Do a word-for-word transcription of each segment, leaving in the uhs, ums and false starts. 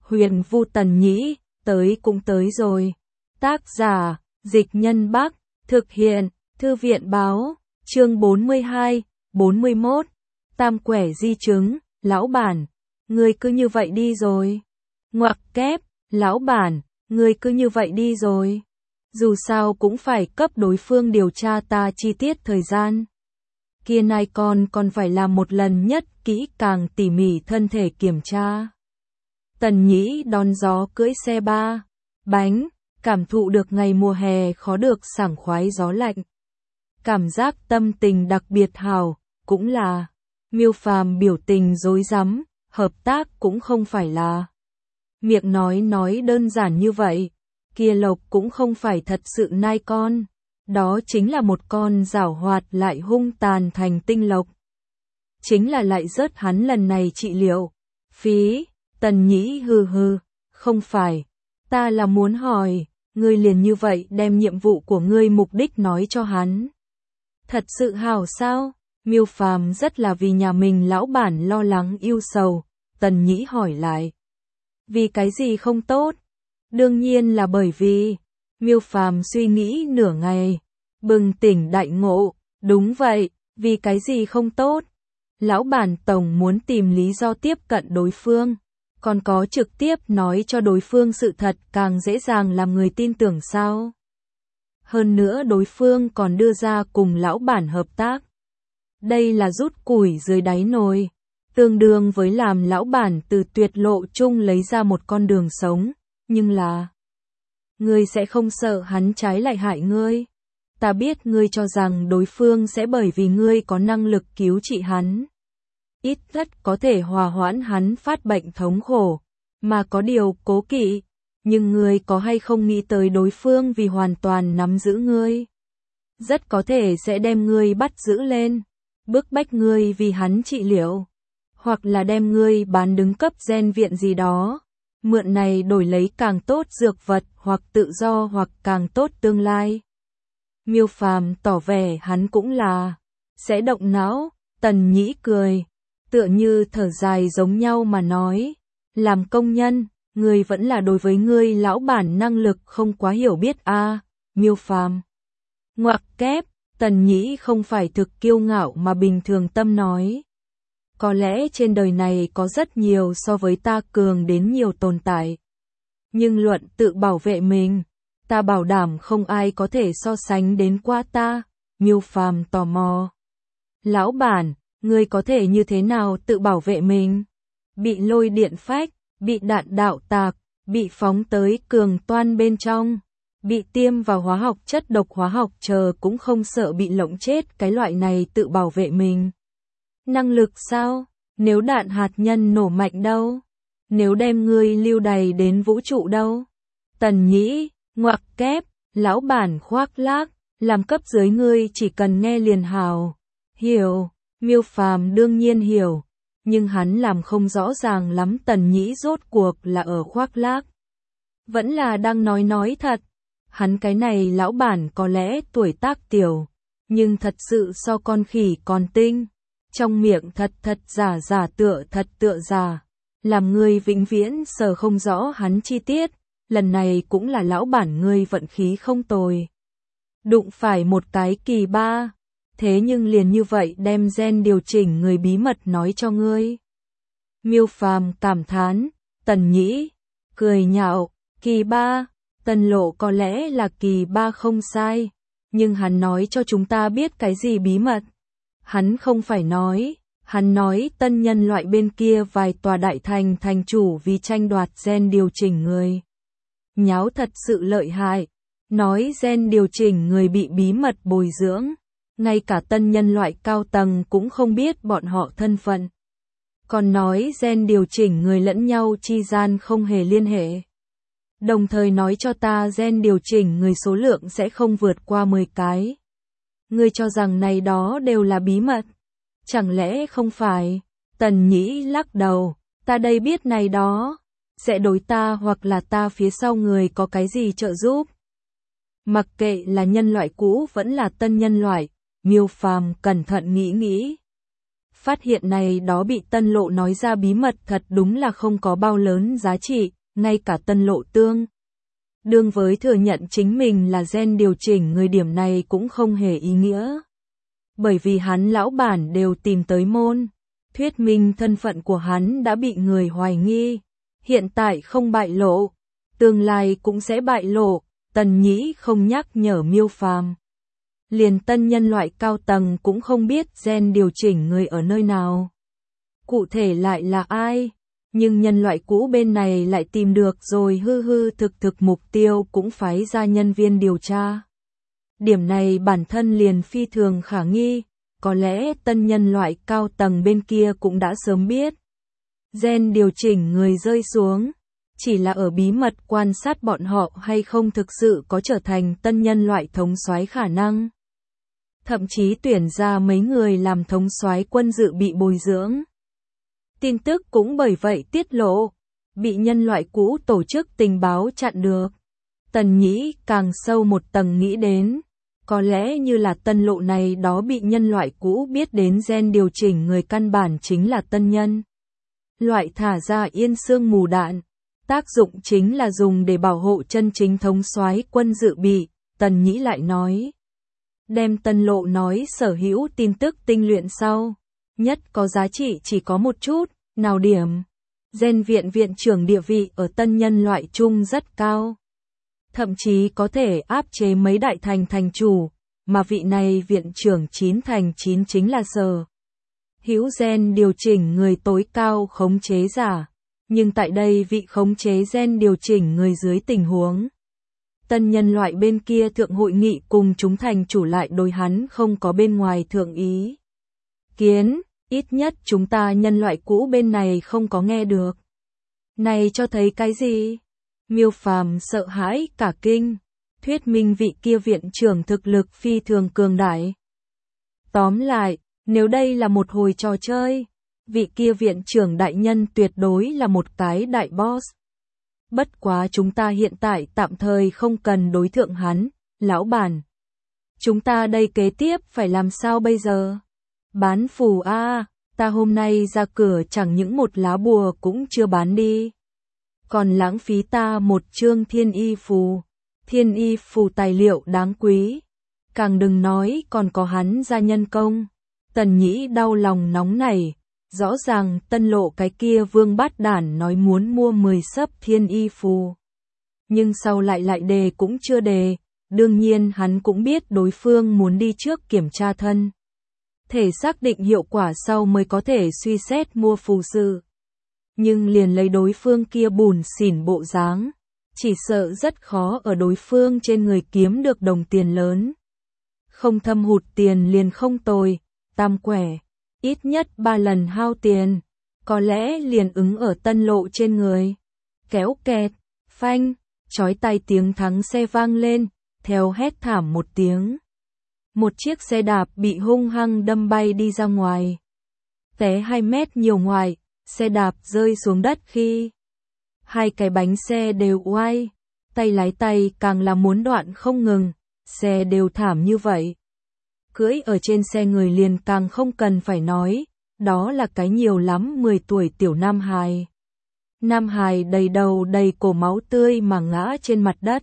Huyền Vu Tần Nhĩ, tới cũng tới rồi. Tác giả, Dịch Nhân Bắc, thực hiện, Thư viện Báo, chương bốn mươi hai, bốn mươi mốt, Tam Quẻ Di Chứng, lão bản, ngươi cứ như vậy đi rồi. Ngoặc kép, lão bản, ngươi cứ như vậy đi rồi. Dù sao cũng phải cấp đối phương điều tra ta chi tiết thời gian. Kia này còn còn phải làm một lần nhất kỹ càng tỉ mỉ thân thể kiểm tra. Tần Nhĩ đón gió cưỡi xe ba bánh, cảm thụ được ngày mùa hè khó được sảng khoái gió lạnh. Cảm giác tâm tình đặc biệt hào, cũng là Miêu Phàm biểu tình rối rắm, hợp tác cũng không phải là miệng nói nói đơn giản như vậy. Kia Lộc cũng không phải thật sự nai con, đó chính là một con giảo hoạt lại hung tàn thành tinh lộc. Chính là lại rớt hắn lần này trị liệu. Phí, Tần Nhĩ hừ hừ, không phải, ta là muốn hỏi, ngươi liền như vậy đem nhiệm vụ của ngươi mục đích nói cho hắn. Thật sự hảo sao? Miêu Phàm rất là vì nhà mình lão bản lo lắng yêu sầu, Tần Nhĩ hỏi lại. Vì cái gì không tốt? Đương nhiên là bởi vì, Miêu Phàm suy nghĩ nửa ngày, bừng tỉnh đại ngộ, đúng vậy, vì cái gì không tốt? Lão bản tổng muốn tìm lý do tiếp cận đối phương, còn có trực tiếp nói cho đối phương sự thật càng dễ dàng làm người tin tưởng sao? Hơn nữa đối phương còn đưa ra cùng lão bản hợp tác. Đây là rút củi dưới đáy nồi, tương đương với làm lão bản từ tuyệt lộ chung lấy ra một con đường sống, nhưng là ngươi sẽ không sợ hắn trái lại hại ngươi. Ta biết ngươi cho rằng đối phương sẽ bởi vì ngươi có năng lực cứu trị hắn, ít nhất có thể hòa hoãn hắn phát bệnh thống khổ, mà có điều cố kỵ, nhưng ngươi có hay không nghĩ tới đối phương vì hoàn toàn nắm giữ ngươi, rất có thể sẽ đem ngươi bắt giữ lên, bức bách ngươi vì hắn trị liệu, hoặc là đem ngươi bán đứng cấp gen viện gì đó, mượn này đổi lấy càng tốt dược vật hoặc tự do hoặc càng tốt tương lai. Miêu Phàm tỏ vẻ hắn cũng là sẽ động não. Tần Nhĩ cười, tựa như thở dài giống nhau mà nói, làm công nhân, ngươi vẫn là đối với ngươi lão bản năng lực không quá hiểu biết a. À, Miêu Phàm ngoặc kép, Tần Nhĩ không phải thực kiêu ngạo mà bình thường tâm nói. Có lẽ trên đời này có rất nhiều so với ta cường đến nhiều tồn tại. Nhưng luận tự bảo vệ mình, ta bảo đảm không ai có thể so sánh đến qua ta. Miêu Phàm tò mò. Lão bản, ngươi có thể như thế nào tự bảo vệ mình? Bị lôi điện phách, bị đạn đạo tạc, bị phóng tới cường toan bên trong, bị tiêm vào hóa học chất độc hóa học chờ cũng không sợ bị lộng chết, cái loại này tự bảo vệ mình. Năng lực sao? Nếu đạn hạt nhân nổ mạnh đâu? Nếu đem ngươi lưu đày đến vũ trụ đâu? Tần Nhĩ, ngoặc kép, lão bản khoác lác, làm cấp dưới ngươi chỉ cần nghe liền hào. Hiểu, Miêu Phàm đương nhiên hiểu, nhưng hắn làm không rõ ràng lắm Tần Nhĩ rốt cuộc là ở khoác lác, vẫn là đang nói nói thật. Hắn cái này lão bản có lẽ tuổi tác tiểu, nhưng thật sự so con khỉ còn tinh. Trong miệng thật thật giả giả tựa thật tựa giả, làm người vĩnh viễn sờ không rõ hắn chi tiết, lần này cũng là lão bản ngươi vận khí không tồi. Đụng phải một cái kỳ ba, thế nhưng liền như vậy đem gen điều chỉnh người bí mật nói cho ngươi. Miêu Phàm cảm thán, Tần Nhĩ, cười nhạo, kỳ ba, Tần Lộ có lẽ là kỳ ba không sai, nhưng hắn nói cho chúng ta biết cái gì bí mật. Hắn không phải nói, hắn nói tân nhân loại bên kia vài tòa đại thành thành chủ vì tranh đoạt gen điều chỉnh người. Nháo thật sự lợi hại, nói gen điều chỉnh người bị bí mật bồi dưỡng, ngay cả tân nhân loại cao tầng cũng không biết bọn họ thân phận. Còn nói gen điều chỉnh người lẫn nhau chi gian không hề liên hệ. Đồng thời nói cho ta gen điều chỉnh người số lượng sẽ không vượt qua mười cái. Ngươi cho rằng này đó đều là bí mật? Chẳng lẽ không phải? Tần Nhĩ lắc đầu, ta đây biết này đó, sẽ đối ta hoặc là ta phía sau người có cái gì trợ giúp. Mặc kệ là nhân loại cũ vẫn là tân nhân loại, Miêu Phàm cẩn thận nghĩ nghĩ. Phát hiện này đó bị Tân Lộ nói ra bí mật thật đúng là không có bao lớn giá trị, ngay cả Tân Lộ tương. Đương với thừa nhận chính mình là gen điều chỉnh người điểm này cũng không hề ý nghĩa. Bởi vì hắn lão bản đều tìm tới môn, thuyết minh thân phận của hắn đã bị người hoài nghi, hiện tại không bại lộ, tương lai cũng sẽ bại lộ, Tần Nhĩ không nhắc nhở Miêu Phàm. Liền tân nhân loại cao tầng cũng không biết gen điều chỉnh người ở nơi nào. Cụ thể lại là ai, nhưng nhân loại cũ bên này lại tìm được rồi hư hư thực thực mục tiêu cũng phái ra nhân viên điều tra. Điểm này bản thân liền phi thường khả nghi, có lẽ tân nhân loại cao tầng bên kia cũng đã sớm biết. Gen điều chỉnh người rơi xuống, chỉ là ở bí mật quan sát bọn họ hay không thực sự có trở thành tân nhân loại thống soái khả năng. Thậm chí tuyển ra mấy người làm thống soái quân dự bị bồi dưỡng. Tin tức cũng bởi vậy tiết lộ, bị nhân loại cũ tổ chức tình báo chặn được. Tần Nhĩ càng sâu một tầng nghĩ đến, có lẽ như là Tân Lộ này đó bị nhân loại cũ biết đến gen điều chỉnh người căn bản chính là tân nhân. Loại thả ra yên sương mù đạn, tác dụng chính là dùng để bảo hộ chân chính thống soái quân dự bị, Tần Nhĩ lại nói. Đem Tân Lộ nói sở hữu tin tức tinh luyện sau, nhất có giá trị chỉ có một chút, nào điểm. Gen viện viện trưởng địa vị ở tân nhân loại chung rất cao. Thậm chí có thể áp chế mấy đại thành thành chủ, mà vị này viện trưởng chín thành chín chính là Sở hữu gen điều chỉnh người tối cao khống chế giả, nhưng tại đây vị khống chế gen điều chỉnh người dưới tình huống. Tân nhân loại bên kia thượng hội nghị cùng chúng thành chủ lại đối hắn không có bên ngoài thượng ý kiến, ít nhất chúng ta nhân loại cũ bên này không có nghe được. Này cho thấy cái gì? Miêu Phàm sợ hãi cả kinh, thuyết minh vị kia viện trưởng thực lực phi thường cường đại. Tóm lại, nếu đây là một hồi trò chơi, vị kia viện trưởng đại nhân tuyệt đối là một cái đại boss. Bất quá chúng ta hiện tại tạm thời không cần đối thượng hắn, lão bản. Chúng ta đây kế tiếp phải làm sao bây giờ? Bán phù a, à, ta hôm nay ra cửa chẳng những một lá bùa cũng chưa bán đi. Còn lãng phí ta một chương thiên y phù. Thiên y phù tài liệu đáng quý. Càng đừng nói còn có hắn ra nhân công. Tần Nhĩ đau lòng nóng nảy. Rõ ràng Tân Lộ cái kia vương bát đản nói muốn mua mười sấp thiên y phù. Nhưng sau lại lại đề cũng chưa đề. Đương nhiên hắn cũng biết đối phương muốn đi trước kiểm tra thân thể xác định hiệu quả sau mới có thể suy xét mua phù sự. Nhưng liền lấy đối phương kia bùn xỉn bộ dáng, chỉ sợ rất khó ở đối phương trên người kiếm được đồng tiền lớn. Không thâm hụt tiền liền không tồi, tam quẻ, ít nhất ba lần hao tiền, có lẽ liền ứng ở Tân Lộ trên người. Kéo kẹt, phanh, chói tai tiếng thắng xe vang lên, theo hét thảm một tiếng. Một chiếc xe đạp bị hung hăng đâm bay đi ra ngoài. Té hai mét nhiều ngoài, xe đạp rơi xuống đất khi hai cái bánh xe đều oai, tay lái tay càng là muốn đoạn không ngừng, xe đều thảm như vậy. Cưỡi ở trên xe người liền càng không cần phải nói, đó là cái nhiều lắm mười tuổi tiểu nam hài. Nam hài đầy đầu đầy cổ máu tươi mà ngã trên mặt đất.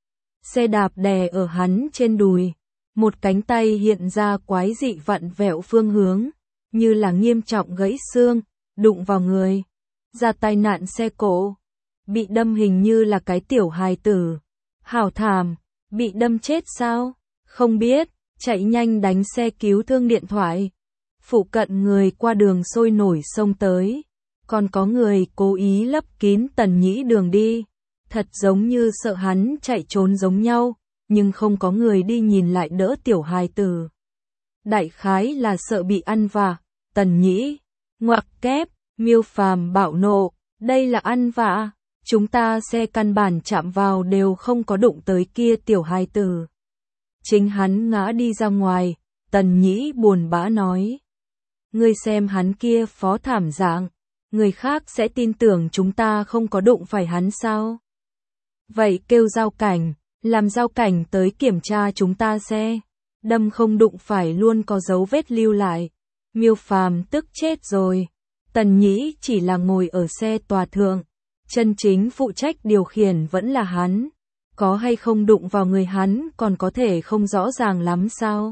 Xe đạp đè ở hắn trên đùi. Một cánh tay hiện ra quái dị vặn vẹo phương hướng, như là nghiêm trọng gãy xương, đụng vào người. Ra tai nạn xe cộ. Bị đâm hình như là cái tiểu hài tử. Hảo thảm, bị đâm chết sao? Không biết, chạy nhanh đánh xe cứu thương điện thoại. Phụ cận người qua đường sôi nổi xông tới. Còn có người cố ý lấp kín Tần Nhĩ đường đi. Thật giống như sợ hắn chạy trốn giống nhau. Nhưng không có người đi nhìn lại đỡ tiểu hài tử. Đại khái là sợ bị ăn vạ, Tần Nhĩ, ngoặc kép, Miêu Phàm bạo nộ, đây là ăn vạ, chúng ta xe căn bản chạm vào đều không có đụng tới kia tiểu hài tử. Chính hắn ngã đi ra ngoài, Tần Nhĩ buồn bã nói. Ngươi xem hắn kia phó thảm dạng, người khác sẽ tin tưởng chúng ta không có đụng phải hắn sao? Vậy kêu giao cảnh. Làm giao cảnh tới kiểm tra chúng ta xe, đâm không đụng phải luôn có dấu vết lưu lại. Miêu Phàm tức chết rồi. Tần Nhĩ chỉ là ngồi ở xe tòa thượng, chân chính phụ trách điều khiển vẫn là hắn. Có hay không đụng vào người hắn còn có thể không rõ ràng lắm sao?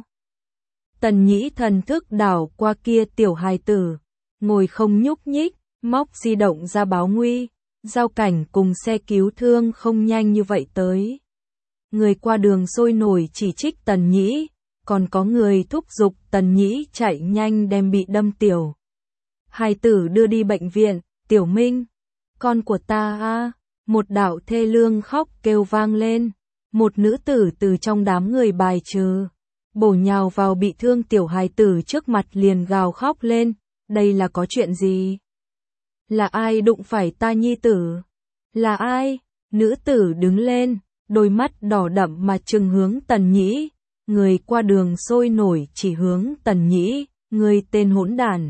Tần Nhĩ thần thức đảo qua kia tiểu hài tử, ngồi không nhúc nhích, móc di động ra báo nguy. Giao cảnh cùng xe cứu thương không nhanh như vậy tới. Người qua đường sôi nổi chỉ trích Tần Nhĩ, còn có người thúc giục Tần Nhĩ chạy nhanh đem bị đâm tiểu hài tử đưa đi bệnh viện. Tiểu Minh, con của ta a, một đạo thê lương khóc kêu vang lên. Một nữ tử từ trong đám người bài trừ, bổ nhào vào bị thương tiểu hài tử trước mặt liền gào khóc lên. Đây là có chuyện gì? Là ai đụng phải ta nhi tử? Là ai? Nữ tử đứng lên, đôi mắt đỏ đậm mà trừng hướng Tần Nhĩ. Người qua đường sôi nổi chỉ hướng Tần Nhĩ, ngươi tên hỗn đản.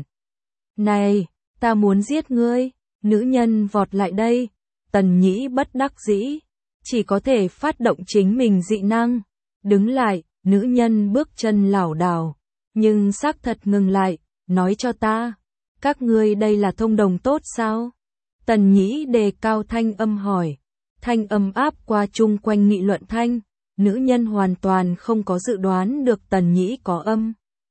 Này, ta muốn giết ngươi. Nữ nhân vọt lại đây. Tần Nhĩ bất đắc dĩ, chỉ có thể phát động chính mình dị năng. Đứng lại, nữ nhân bước chân lảo đảo, nhưng xác thật ngừng lại, nói cho ta, các ngươi đây là thông đồng tốt sao? Tần Nhĩ đề cao thanh âm hỏi, thanh âm áp qua chung quanh nghị luận thanh, nữ nhân hoàn toàn không có dự đoán được Tần Nhĩ có âm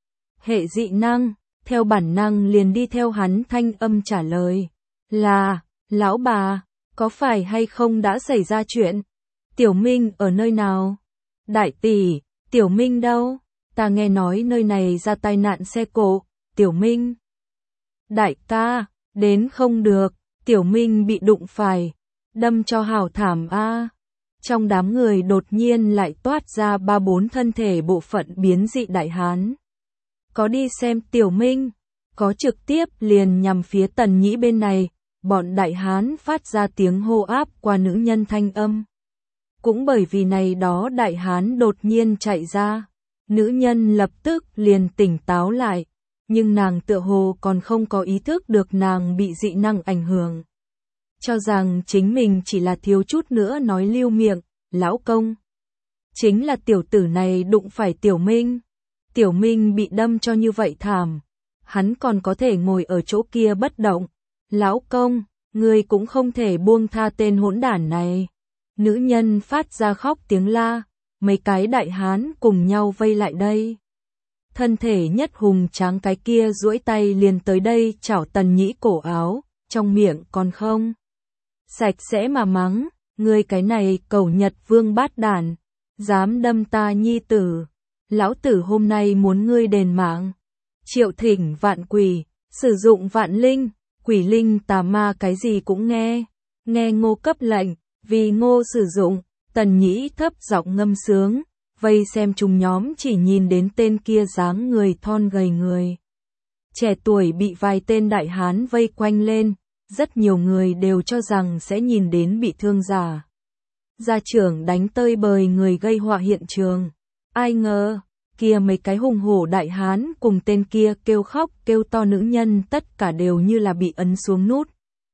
hệ dị năng, theo bản năng liền đi theo hắn thanh âm trả lời, là, lão bà, có phải hay không đã xảy ra chuyện? Tiểu Minh ở nơi nào? Đại tỷ, Tiểu Minh đâu? Ta nghe nói nơi này ra tai nạn xe cộ, Tiểu Minh. Đại ca, đến không được, Tiểu Minh bị đụng phải, đâm cho hảo thảm a. Trong đám người đột nhiên lại toát ra ba bốn thân thể bộ phận biến dị đại hán. Có đi xem Tiểu Minh, có trực tiếp liền nhằm phía Tần Nhĩ bên này, bọn đại hán phát ra tiếng hô áp qua nữ nhân thanh âm. Cũng bởi vì này đó đại hán đột nhiên chạy ra, nữ nhân lập tức liền tỉnh táo lại, nhưng nàng tựa hồ còn không có ý thức được nàng bị dị năng ảnh hưởng. Cho rằng chính mình chỉ là thiếu chút nữa nói lưu miệng, lão công. Chính là tiểu tử này đụng phải Tiểu Minh. Tiểu Minh bị đâm cho như vậy thảm, hắn còn có thể ngồi ở chỗ kia bất động. Lão công, ngươi cũng không thể buông tha tên hỗn đản này. Nữ nhân phát ra khóc tiếng la, mấy cái đại hán cùng nhau vây lại đây. Thân thể nhất hùng tráng cái kia duỗi tay liền tới đây chảo Tần Nhĩ cổ áo, trong miệng còn không sạch sẽ mà mắng, ngươi cái này cẩu Nhật vương bát đản, dám đâm ta nhi tử, lão tử hôm nay muốn ngươi đền mạng. Triệu thỉnh vạn quỷ, sử dụng vạn linh, quỷ linh tà ma cái gì cũng nghe, nghe Ngô cấp lệnh, vì Ngô sử dụng. Tần Nhĩ thấp giọng ngâm sướng, vây xem chúng nhóm chỉ nhìn đến tên kia dáng người thon gầy người trẻ tuổi bị vài tên đại hán vây quanh lên, rất nhiều người đều cho rằng sẽ nhìn đến bị thương giả. Gia trưởng đánh tơi bời người gây họa hiện trường. Ai ngờ, kia mấy cái hùng hổ đại hán cùng tên kia kêu khóc kêu to nữ nhân tất cả đều như là bị ấn xuống nút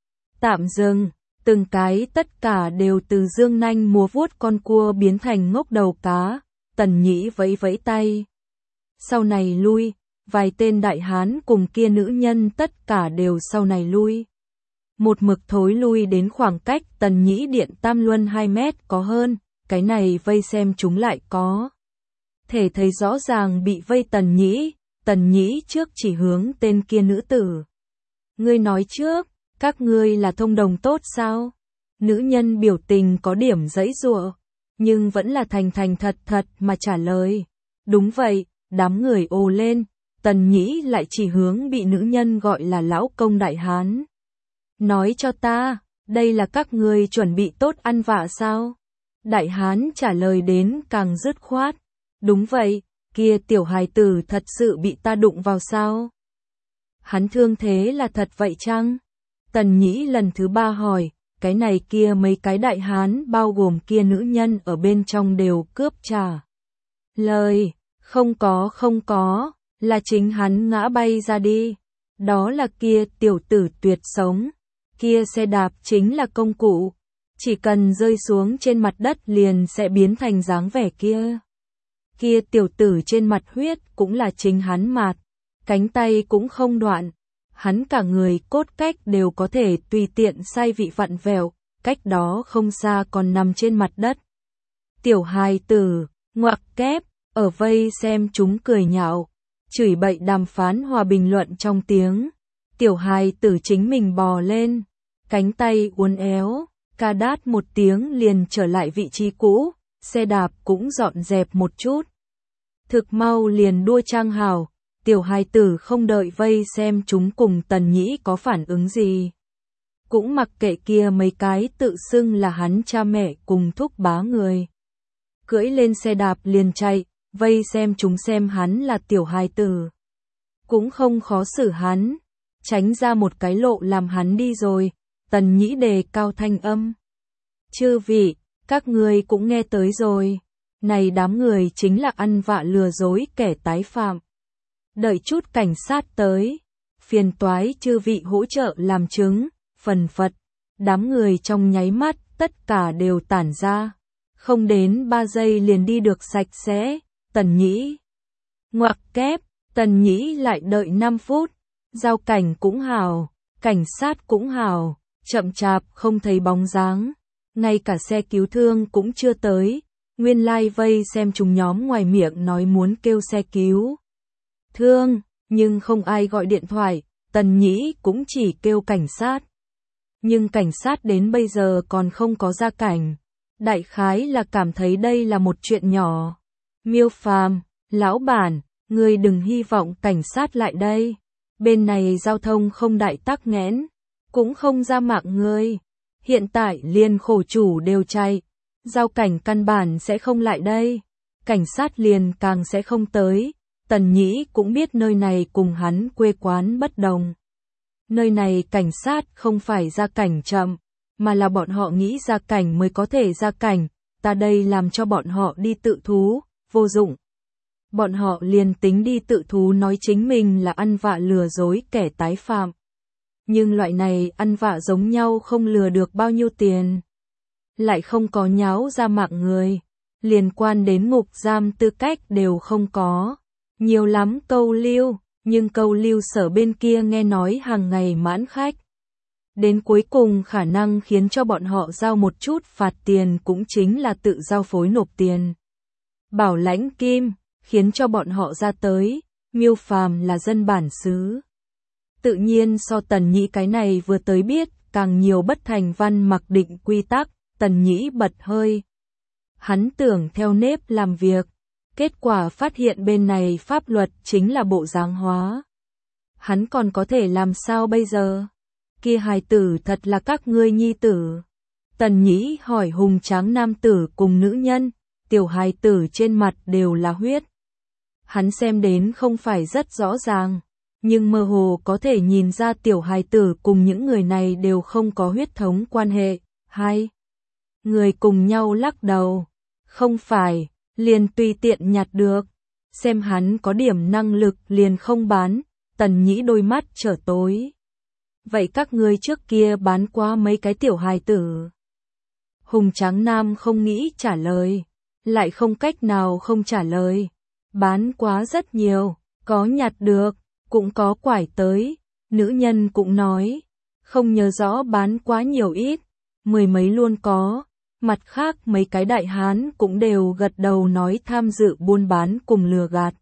tạm dừng, từng cái tất cả đều từ dương nanh múa vuốt con cua biến thành ngốc đầu cá. Tần Nhĩ vẫy vẫy tay, sau này lui, vài tên đại hán cùng kia nữ nhân tất cả đều sau này lui. Một mực thối lui đến khoảng cách Tần Nhĩ điện tam luân hai mét có hơn, cái này vây xem chúng lại có thể thấy rõ ràng bị vây Tần Nhĩ. Tần Nhĩ trước chỉ hướng tên kia nữ tử. Ngươi nói trước, các ngươi là thông đồng tốt sao? Nữ nhân biểu tình có điểm giãy giụa, nhưng vẫn là thành thành thật thật mà trả lời. Đúng vậy, đám người ồ lên, Tần Nhĩ lại chỉ hướng bị nữ nhân gọi là lão công đại hán. Nói cho ta, đây là các ngươi chuẩn bị tốt ăn vạ sao? Đại hán trả lời đến càng dứt khoát. Đúng vậy, kia tiểu hài tử thật sự bị ta đụng vào sao? Hắn thương thế là thật vậy chăng? Tần Nhĩ lần thứ ba hỏi, cái này kia mấy cái đại hán bao gồm kia nữ nhân ở bên trong đều cướp trả lời, không có không có, là chính hắn ngã bay ra đi. Đó là kia tiểu tử tuyệt sống, kia xe đạp chính là công cụ, chỉ cần rơi xuống trên mặt đất liền sẽ biến thành dáng vẻ kia. Kia tiểu tử trên mặt huyết cũng là chính hắn mạt, cánh tay cũng không đoạn. Hắn cả người cốt cách đều có thể tùy tiện sai vị vặn vẹo, cách đó không xa còn nằm trên mặt đất. Tiểu hài tử, ngoặc kép, ở vây xem chúng cười nhạo, chửi bậy đàm phán hòa bình luận trong tiếng. Tiểu hài tử chính mình bò lên, cánh tay uốn éo, ca đát một tiếng liền trở lại vị trí cũ, xe đạp cũng dọn dẹp một chút. Thực mau liền đua trang hào, tiểu hài tử không đợi vây xem chúng cùng Tần Nhĩ có phản ứng gì. Cũng mặc kệ kia mấy cái tự xưng là hắn cha mẹ cùng thúc bá người. Cưỡi lên xe đạp liền chạy, vây xem chúng xem hắn là tiểu hài tử. Cũng không khó xử hắn, tránh ra một cái lộ làm hắn đi rồi, Tần Nhĩ đề cao thanh âm. Chư vị, các người cũng nghe tới rồi, này đám người chính là ăn vạ lừa dối kẻ tái phạm. Đợi chút cảnh sát tới, phiền toái chư vị hỗ trợ làm chứng, phần phật, đám người trong nháy mắt tất cả đều tản ra, không đến ba giây liền đi được sạch sẽ. Tần Nhĩ ngoặc kép, Tần Nhĩ lại đợi năm phút, giao cảnh cũng hào, cảnh sát cũng hào, chậm chạp không thấy bóng dáng, ngay cả xe cứu thương cũng chưa tới. Nguyên lai like vây xem chúng nhóm ngoài miệng nói muốn kêu xe cứu thương, nhưng không ai gọi điện thoại, Tần Nhĩ cũng chỉ kêu cảnh sát. Nhưng cảnh sát đến bây giờ còn không có ra cảnh, đại khái là cảm thấy đây là một chuyện nhỏ. Miêu Phàm, lão bản, ngươi đừng hy vọng cảnh sát lại đây. Bên này giao thông không đại tắc nghẽn, cũng không ra mạng ngươi. Hiện tại liền khổ chủ đều chạy, giao cảnh căn bản sẽ không lại đây. Cảnh sát liền càng sẽ không tới. Tần Nhĩ cũng biết nơi này cùng hắn quê quán bất đồng. Nơi này cảnh sát không phải ra cảnh chậm, mà là bọn họ nghĩ ra cảnh mới có thể ra cảnh. Ta đây làm cho bọn họ đi tự thú, vô dụng. Bọn họ liền tính đi tự thú nói chính mình là ăn vạ lừa dối kẻ tái phạm. Nhưng loại này ăn vạ giống nhau không lừa được bao nhiêu tiền. Lại không có nháo ra mạng người. Liên quan đến ngục giam tư cách đều không có. Nhiều lắm câu lưu, nhưng câu lưu sở bên kia nghe nói hàng ngày mãn khách. Đến cuối cùng khả năng khiến cho bọn họ giao một chút phạt tiền cũng chính là tự giao phối nộp tiền. Bảo lãnh kim, khiến cho bọn họ ra tới, Miêu Phàm là dân bản xứ. Tự nhiên so Tần Nhĩ cái này vừa tới biết, càng nhiều bất thành văn mặc định quy tắc, Tần Nhĩ bật hơi. Hắn tưởng theo nếp làm việc, kết quả phát hiện bên này pháp luật chính là bộ dáng hóa. Hắn còn có thể làm sao bây giờ? Kia hài tử thật là các ngươi nhi tử. Tần Nhĩ hỏi hùng tráng nam tử cùng nữ nhân, tiểu hài tử trên mặt đều là huyết. Hắn xem đến không phải rất rõ ràng, nhưng mơ hồ có thể nhìn ra tiểu hài tử cùng những người này đều không có huyết thống quan hệ. Hai người cùng nhau lắc đầu. Không phải, liền tùy tiện nhặt được. Xem hắn có điểm năng lực liền không bán. Tần Nhĩ đôi mắt trở tối. Vậy các ngươi trước kia bán qua mấy cái tiểu hài tử? Hùng tráng nam không nghĩ trả lời, lại không cách nào không trả lời. Bán quá rất nhiều, có nhặt được, cũng có quải tới. Nữ nhân cũng nói, không nhớ rõ bán quá nhiều ít, mười mấy luôn có. Mặt khác mấy cái đại hán cũng đều gật đầu nói tham dự buôn bán cùng lừa gạt.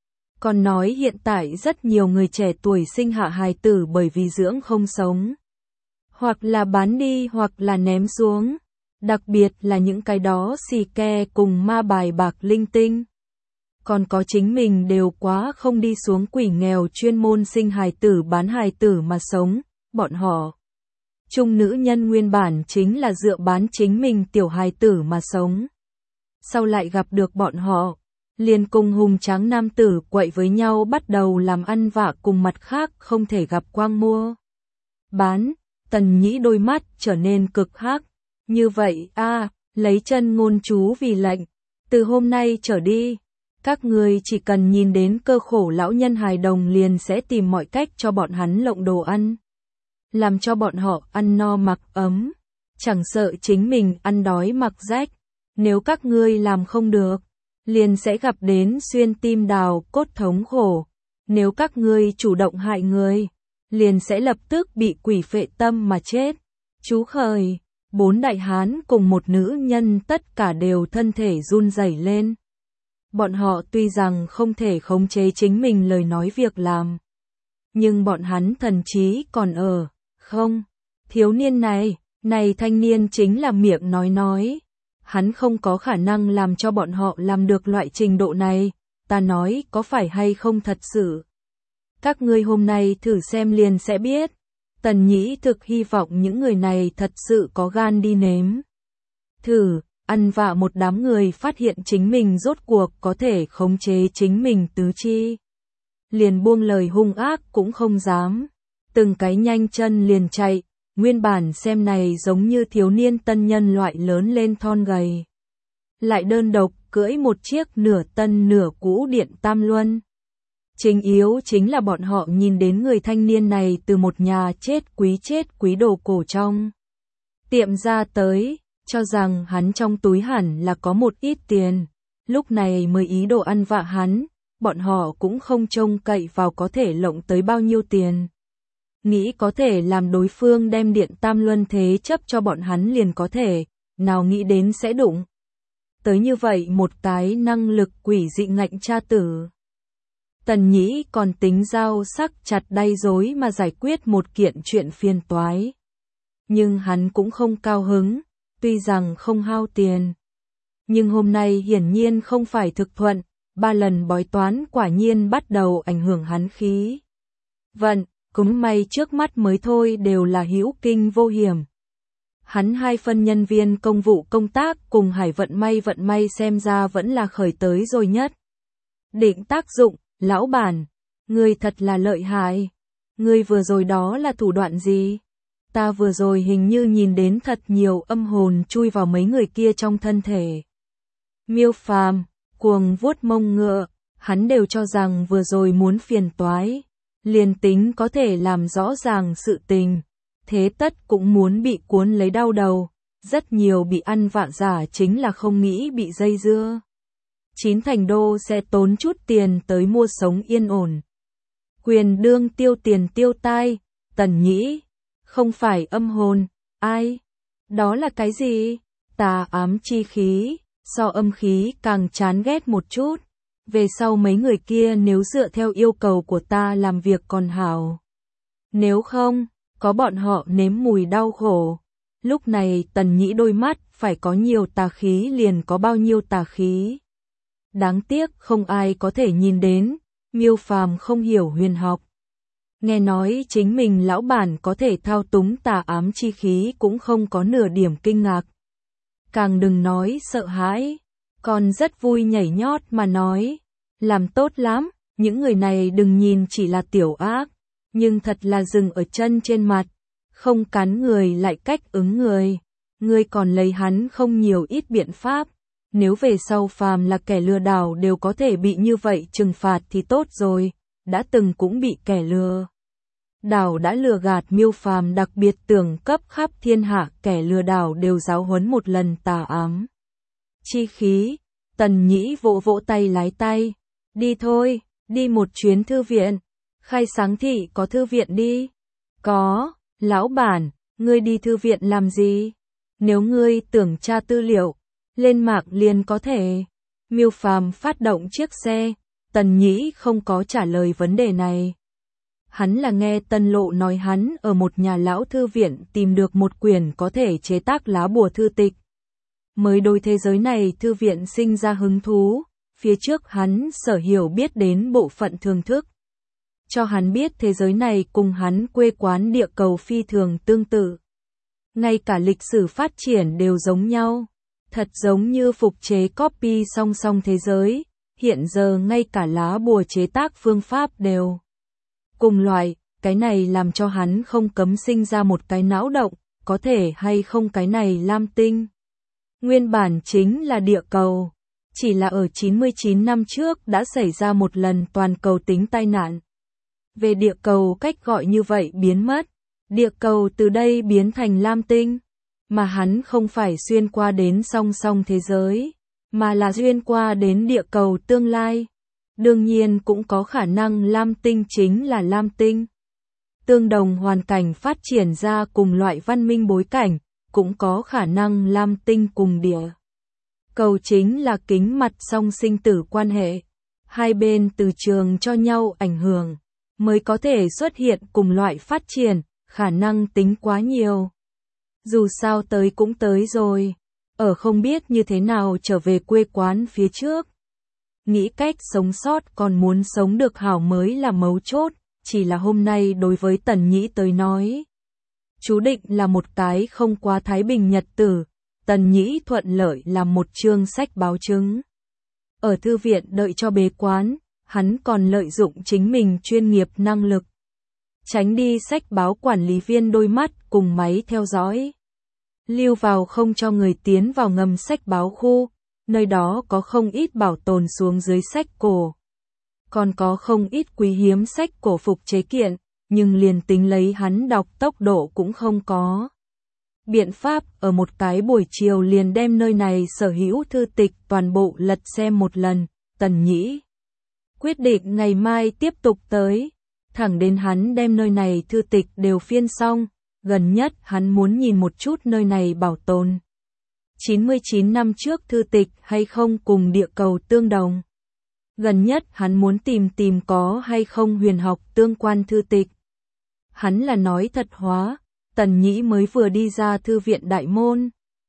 Còn nói hiện tại rất nhiều người trẻ tuổi sinh hạ hài tử bởi vì dưỡng không sống. Hoặc là bán đi hoặc là ném xuống. Đặc biệt là những cái đó xì ke cùng ma bài bạc linh tinh. Còn có chính mình đều quá không đi xuống quỷ nghèo chuyên môn sinh hài tử bán hài tử mà sống. Bọn họ chung nữ nhân nguyên bản chính là dựa bán chính mình tiểu hài tử mà sống. Sau lại gặp được bọn họ, liền cùng hùng tráng nam tử quậy với nhau bắt đầu làm ăn vạ cùng mặt khác không thể gặp quang mua. Bán, Tần Nhĩ đôi mắt trở nên cực hắc. Như vậy a à, lấy chân ngôn chú vì lệnh. Từ hôm nay trở đi, các người chỉ cần nhìn đến cơ khổ lão nhân hài đồng liền sẽ tìm mọi cách cho bọn hắn lộng đồ ăn. Làm cho bọn họ ăn no mặc ấm, chẳng sợ chính mình ăn đói mặc rách. Nếu các ngươi làm không được, liền sẽ gặp đến xuyên tim đào cốt thống khổ. Nếu các ngươi chủ động hại người, liền sẽ lập tức bị quỷ phệ tâm mà chết. Chú khởi, bốn đại hán cùng một nữ nhân tất cả đều thân thể run rẩy lên. Bọn họ tuy rằng không thể khống chế chính mình lời nói việc làm, nhưng bọn hắn thần trí còn ở, không? Thiếu niên này, này thanh niên chính là miệng nói nói. Hắn không có khả năng làm cho bọn họ làm được loại trình độ này, ta nói có phải hay không thật sự. Các ngươi hôm nay thử xem liền sẽ biết. Tần Nhĩ thực hy vọng những người này thật sự có gan đi nếm. Thử, ăn vạ một đám người phát hiện chính mình rốt cuộc có thể khống chế chính mình tứ chi. Liền buông lời hung ác cũng không dám. Từng cái nhanh chân liền chạy, nguyên bản xem này giống như thiếu niên tân nhân loại lớn lên thon gầy. Lại đơn độc cưỡi một chiếc nửa tân nửa cũ điện tam luân. Chính yếu chính là bọn họ nhìn đến người thanh niên này từ một nhà chết quý chết quý đồ cổ trong tiệm ra tới, cho rằng hắn trong túi hẳn là có một ít tiền, lúc này mới ý đồ ăn vạ hắn, bọn họ cũng không trông cậy vào có thể lộng tới bao nhiêu tiền. Nghĩ có thể làm đối phương đem điện tam luân thế chấp cho bọn hắn liền có thể, nào nghĩ đến sẽ đụng tới như vậy một cái năng lực quỷ dị ngạnh cha tử. Tần Nhĩ còn tính dao sắc chặt đay rối mà giải quyết một kiện chuyện phiền toái. Nhưng hắn cũng không cao hứng, tuy rằng không hao tiền. Nhưng hôm nay hiển nhiên không phải thực thuận, ba lần bói toán quả nhiên bắt đầu ảnh hưởng hắn khí vận, cũng may trước mắt mới thôi đều là hữu kinh vô hiểm. Hắn hai phân nhân viên công vụ công tác cùng hải vận may vận may xem ra vẫn là khởi tới rồi nhất. Định tác dụng. Lão bản, ngươi thật là lợi hại. Ngươi vừa rồi đó là thủ đoạn gì? Ta vừa rồi hình như nhìn đến thật nhiều âm hồn chui vào mấy người kia trong thân thể. Miêu Phàm, cuồng vuốt mông ngựa, hắn đều cho rằng vừa rồi muốn phiền toái. Liền tính có thể làm rõ ràng sự tình, thế tất cũng muốn bị cuốn lấy đau đầu. Rất nhiều bị ăn vạ giả chính là không nghĩ bị dây dưa. Chín thành đô sẽ tốn chút tiền tới mua sống yên ổn. Quyền đương tiêu tiền tiêu tai, Tần Nhĩ, không phải âm hồn, ai? Đó là cái gì? Tà ám chi khí, so âm khí càng chán ghét một chút. Về sau mấy người kia nếu dựa theo yêu cầu của ta làm việc còn hảo. Nếu không, có bọn họ nếm mùi đau khổ. Lúc này Tần Nhĩ đôi mắt phải có nhiều tà khí liền có bao nhiêu tà khí. Đáng tiếc không ai có thể nhìn đến, Miêu Phàm không hiểu huyền học. Nghe nói chính mình lão bản có thể thao túng tà ám chi khí cũng không có nửa điểm kinh ngạc. Càng đừng nói sợ hãi, còn rất vui nhảy nhót mà nói, làm tốt lắm, những người này đừng nhìn chỉ là tiểu ác, nhưng thật là dừng ở chân trên mặt, không cắn người lại cách ứng người, ngươi còn lấy hắn không nhiều ít biện pháp. Nếu về sau phàm là kẻ lừa đảo đều có thể bị như vậy trừng phạt thì tốt rồi, đã từng cũng bị kẻ lừa đảo đã lừa gạt Miêu Phàm đặc biệt tưởng cấp khắp thiên hạ kẻ lừa đảo đều giáo huấn một lần tà ám chi khí. Tần Nhĩ vỗ vỗ tay lái tay, đi thôi, đi một chuyến thư viện. Khai Sáng thị có thư viện đi? Có, lão bản, ngươi đi thư viện làm gì? Nếu ngươi tưởng tra tư liệu, lên mạng liền có thể. Miêu Phàm phát động chiếc xe, Tần Nhĩ không có trả lời vấn đề này. Hắn là nghe Tân Lộ nói hắn ở một nhà lão thư viện tìm được một quyển có thể chế tác lá bùa thư tịch. Mới đối thế giới này thư viện sinh ra hứng thú, phía trước hắn sở hiểu biết đến bộ phận thường thức. Cho hắn biết thế giới này cùng hắn quê quán địa cầu phi thường tương tự. Ngay cả lịch sử phát triển đều giống nhau. Thật giống như phục chế copy song song thế giới, hiện giờ ngay cả lá bùa chế tác phương pháp đều cùng loại, cái này làm cho hắn không cấm sinh ra một cái não động, có thể hay không cái này Lam Tinh. Nguyên bản chính là địa cầu, chỉ là ở chín mươi chín năm trước đã xảy ra một lần toàn cầu tính tai nạn. Về địa cầu cách gọi như vậy biến mất, địa cầu từ đây biến thành Lam Tinh. Mà hắn không phải xuyên qua đến song song thế giới, mà là xuyên qua đến địa cầu tương lai. Đương nhiên cũng có khả năng lam tinh chính là lam tinh. Tương đồng hoàn cảnh phát triển ra cùng loại văn minh bối cảnh, cũng có khả năng lam tinh cùng địa cầu chính là kính mặt song sinh tử quan hệ. Hai bên từ trường cho nhau ảnh hưởng, mới có thể xuất hiện cùng loại phát triển, khả năng tính quá nhiều. Dù sao tới cũng tới rồi, ở không biết như thế nào trở về quê quán phía trước. Nghĩ cách sống sót còn muốn sống được hảo mới là mấu chốt, chỉ là hôm nay đối với Tần Nhĩ tới nói. Chú định là một cái không quá thái bình nhật tử, Tần Nhĩ thuận lợi làm một chương sách báo chứng. Ở thư viện đợi cho bế quán, hắn còn lợi dụng chính mình chuyên nghiệp năng lực. Tránh đi sách báo quản lý viên đôi mắt cùng máy theo dõi. Lưu vào không cho người tiến vào ngầm sách báo khu, nơi đó có không ít bảo tồn xuống dưới sách cổ. Còn có không ít quý hiếm sách cổ phục chế kiện, nhưng liền tính lấy hắn đọc tốc độ cũng không có. Biện pháp ở một cái buổi chiều liền đem nơi này sở hữu thư tịch toàn bộ lật xem một lần, Tần Nhĩ quyết định ngày mai tiếp tục tới, thẳng đến hắn đem nơi này thư tịch đều phiên xong, gần nhất hắn muốn nhìn một chút nơi này bảo tồn. chín mươi chín năm trước thư tịch hay không cùng địa cầu tương đồng. Gần nhất hắn muốn tìm tìm có hay không huyền học tương quan thư tịch. Hắn là nói thật hóa, Tần Nhĩ mới vừa đi ra thư viện đại môn.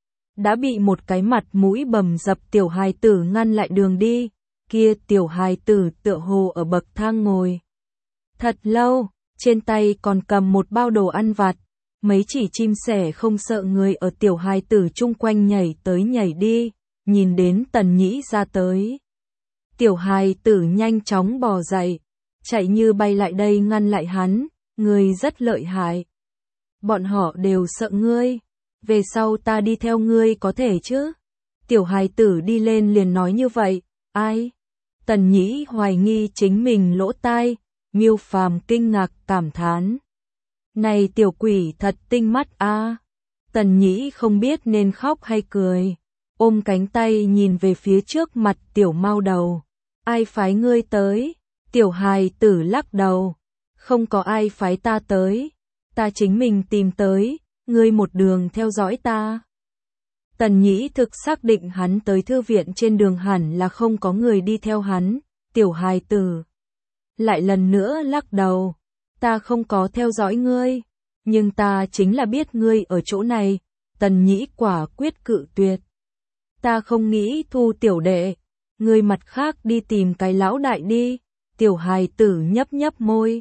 Đã bị một cái mặt mũi bầm dập tiểu hài tử ngăn lại đường đi, kia tiểu hài tử tựa hồ ở bậc thang ngồi. Thật lâu, trên tay còn cầm một bao đồ ăn vặt, mấy chỉ chim sẻ không sợ người ở tiểu hài tử chung quanh nhảy tới nhảy đi, nhìn đến Tần Nhĩ ra tới. Tiểu hài tử nhanh chóng bò dậy, chạy như bay lại đây ngăn lại hắn, ngươi rất lợi hại. Bọn họ đều sợ ngươi, về sau ta đi theo ngươi có thể chứ? Tiểu hài tử đi lên liền nói như vậy, ai? Tần Nhĩ hoài nghi chính mình lỗ tai, Miêu Phàm kinh ngạc cảm thán. Này tiểu quỷ thật tinh mắt a. Tần Nhĩ không biết nên khóc hay cười, ôm cánh tay nhìn về phía trước mặt tiểu mao đầu. Ai phái ngươi tới? Tiểu hài tử lắc đầu. Không có ai phái ta tới. Ta chính mình tìm tới, ngươi một đường theo dõi ta. Tần Nhĩ thực xác định hắn tới thư viện trên đường hẳn là không có người đi theo hắn. Tiểu hài tử lại lần nữa lắc đầu. Ta không có theo dõi ngươi, nhưng ta chính là biết ngươi ở chỗ này. Tần Nhĩ quả quyết cự tuyệt. Ta không nghĩ thu tiểu đệ, ngươi mặt khác đi tìm cái lão đại đi. Tiểu hài tử nhấp nhấp môi.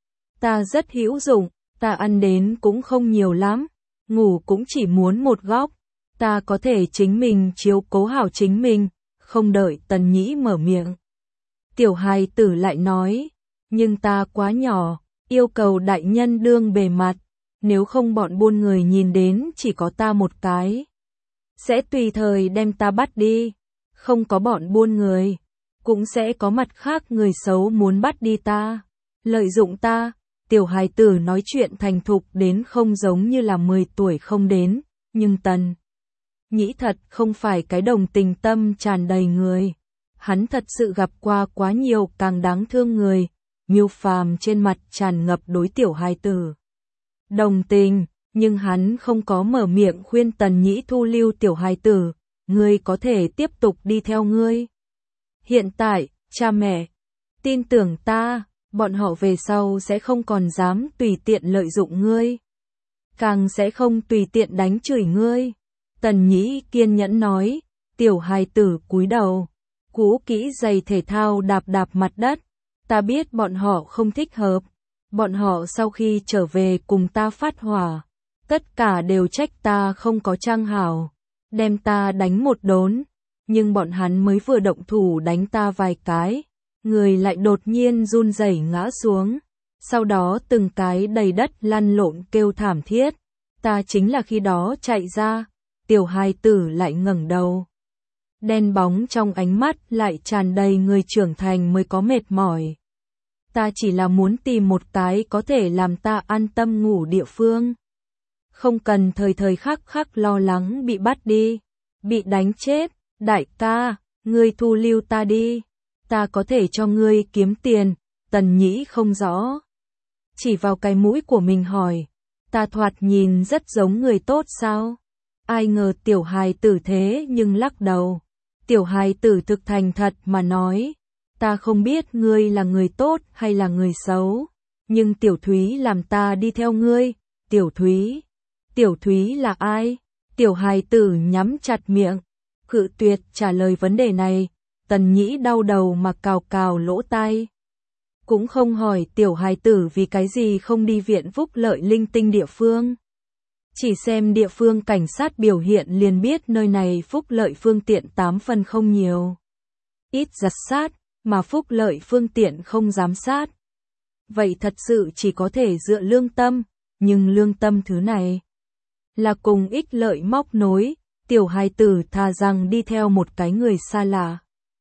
Ta rất hữu dụng, ta ăn đến cũng không nhiều lắm, ngủ cũng chỉ muốn một góc. Ta có thể chính mình chiếu cố hảo chính mình, không đợi Tần Nhĩ mở miệng. Tiểu hài tử lại nói, nhưng ta quá nhỏ, yêu cầu đại nhân đương bề mặt, nếu không bọn buôn người nhìn đến chỉ có ta một cái. Sẽ tùy thời đem ta bắt đi, không có bọn buôn người, cũng sẽ có mặt khác người xấu muốn bắt đi ta, lợi dụng ta. Tiểu hài tử nói chuyện thành thục đến không giống như là mười tuổi không đến, nhưng Tần Nhĩ thật không phải cái đồng tình tâm tràn đầy người. Hắn thật sự gặp qua quá nhiều càng đáng thương người. Miêu Phàm trên mặt tràn ngập đối tiểu hài tử đồng tình, nhưng hắn không có mở miệng khuyên Tần Nhĩ thu lưu tiểu hài tử, ngươi có thể tiếp tục đi theo ngươi. Hiện tại, cha mẹ, tin tưởng ta, bọn họ về sau sẽ không còn dám tùy tiện lợi dụng ngươi, càng sẽ không tùy tiện đánh chửi ngươi. Tần Nhĩ kiên nhẫn nói, tiểu hài tử cúi đầu, cũ kỹ giày thể thao đạp đạp mặt đất. Ta biết bọn họ không thích hợp, bọn họ sau khi trở về cùng ta phát hỏa, tất cả đều trách ta không có trang hảo, đem ta đánh một đốn, nhưng bọn hắn mới vừa động thủ đánh ta vài cái, người lại đột nhiên run rẩy ngã xuống, sau đó từng cái đầy đất lăn lộn kêu thảm thiết, ta chính là khi đó chạy ra. Tiểu hài tử lại ngẩng đầu, đen bóng trong ánh mắt lại tràn đầy người trưởng thành mới có mệt mỏi. Ta chỉ là muốn tìm một cái có thể làm ta an tâm ngủ địa phương. Không cần thời thời khắc khắc lo lắng bị bắt đi, bị đánh chết. Đại ca, ngươi thu lưu ta đi. ta có thể cho ngươi kiếm tiền, Tần Nhĩ không rõ. Chỉ vào cái mũi của mình hỏi, ta thoạt nhìn rất giống người tốt sao? Ai ngờ tiểu hài tử thế nhưng lắc đầu. Tiểu hài tử thực thành thật mà nói, ta không biết ngươi là người tốt hay là người xấu, nhưng Tiểu Thúy làm ta đi theo ngươi. Tiểu Thúy? Tiểu Thúy là ai? Tiểu hài tử nhắm chặt miệng, cự tuyệt trả lời vấn đề này. Tần Nhĩ đau đầu mà cào cào lỗ tai. Cũng không hỏi tiểu hài tử vì cái gì không đi viện phúc lợi linh tinh địa phương. Chỉ xem địa phương cảnh sát biểu hiện liền biết nơi này phúc lợi phương tiện tám phần không nhiều. Ít giật sát, mà phúc lợi phương tiện không giám sát. Vậy thật sự chỉ có thể dựa lương tâm, nhưng lương tâm thứ này là cùng ích lợi móc nối, tiểu hài tử thà rằng đi theo một cái người xa lạ.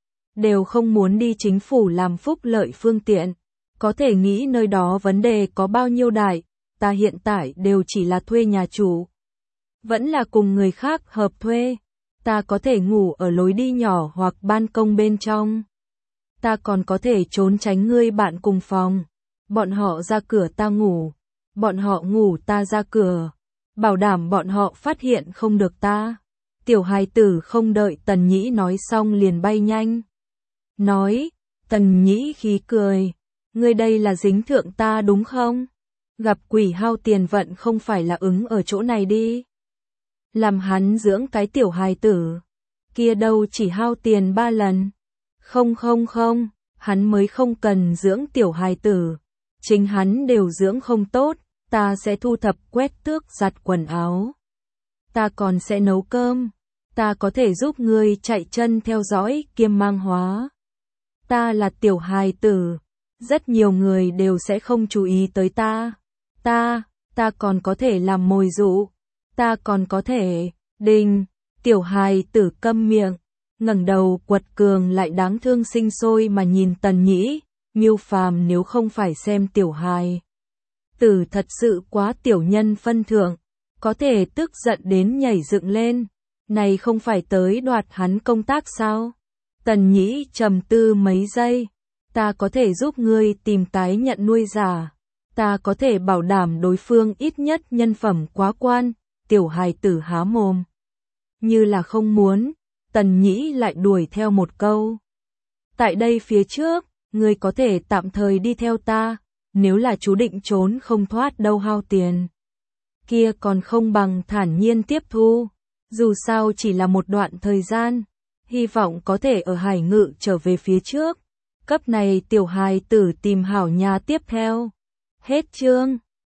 Đều không muốn đi chính phủ làm phúc lợi phương tiện, có thể nghĩ nơi đó vấn đề có bao nhiêu đại, ta hiện tại đều chỉ là thuê nhà chủ. Vẫn là cùng người khác hợp thuê, ta có thể ngủ ở lối đi nhỏ hoặc ban công bên trong. Ta còn có thể trốn tránh ngươi bạn cùng phòng, bọn họ ra cửa ta ngủ, bọn họ ngủ ta ra cửa, bảo đảm bọn họ phát hiện không được ta. Tiểu hài tử không đợi Tần Nhĩ nói xong liền bay nhanh. Nói, Tần Nhĩ khí cười, ngươi đây là dính thượng ta đúng không? Gặp quỷ hao tiền vận không phải là ứng ở chỗ này đi. Làm hắn dưỡng cái tiểu hài tử, kia đâu chỉ hao tiền ba lần. Không không không, hắn mới không cần dưỡng tiểu hài tử, chính hắn đều dưỡng không tốt, ta sẽ thu thập quét tước giặt quần áo. Ta còn sẽ nấu cơm, ta có thể giúp ngươi chạy chân theo dõi kiêm mang hóa. Ta là tiểu hài tử, rất nhiều người đều sẽ không chú ý tới ta. Ta, ta còn có thể làm mồi dụ, ta còn có thể, đinh, tiểu hài tử câm miệng, ngẩng đầu quật cường lại đáng thương sinh sôi mà nhìn Tần Nhĩ, Miêu Phàm nếu không phải xem tiểu hài tử thật sự quá tiểu nhân phân thượng, có thể tức giận đến nhảy dựng lên, này không phải tới đoạt hắn công tác sao? Tần Nhĩ trầm tư mấy giây, ta có thể giúp ngươi tìm tái nhận nuôi giả, ta có thể bảo đảm đối phương ít nhất nhân phẩm quá quan. Tiểu hài tử há mồm, như là không muốn, Tần Nhĩ lại đuổi theo một câu. Tại đây phía trước, ngươi có thể tạm thời đi theo ta, nếu là chú định trốn không thoát đâu hao tiền. Kia còn không bằng thản nhiên tiếp thu, dù sao chỉ là một đoạn thời gian, hy vọng có thể ở Hải Ngự trở về phía trước. Cấp này tiểu hài tử tìm hảo nhà tiếp theo. Hết chương.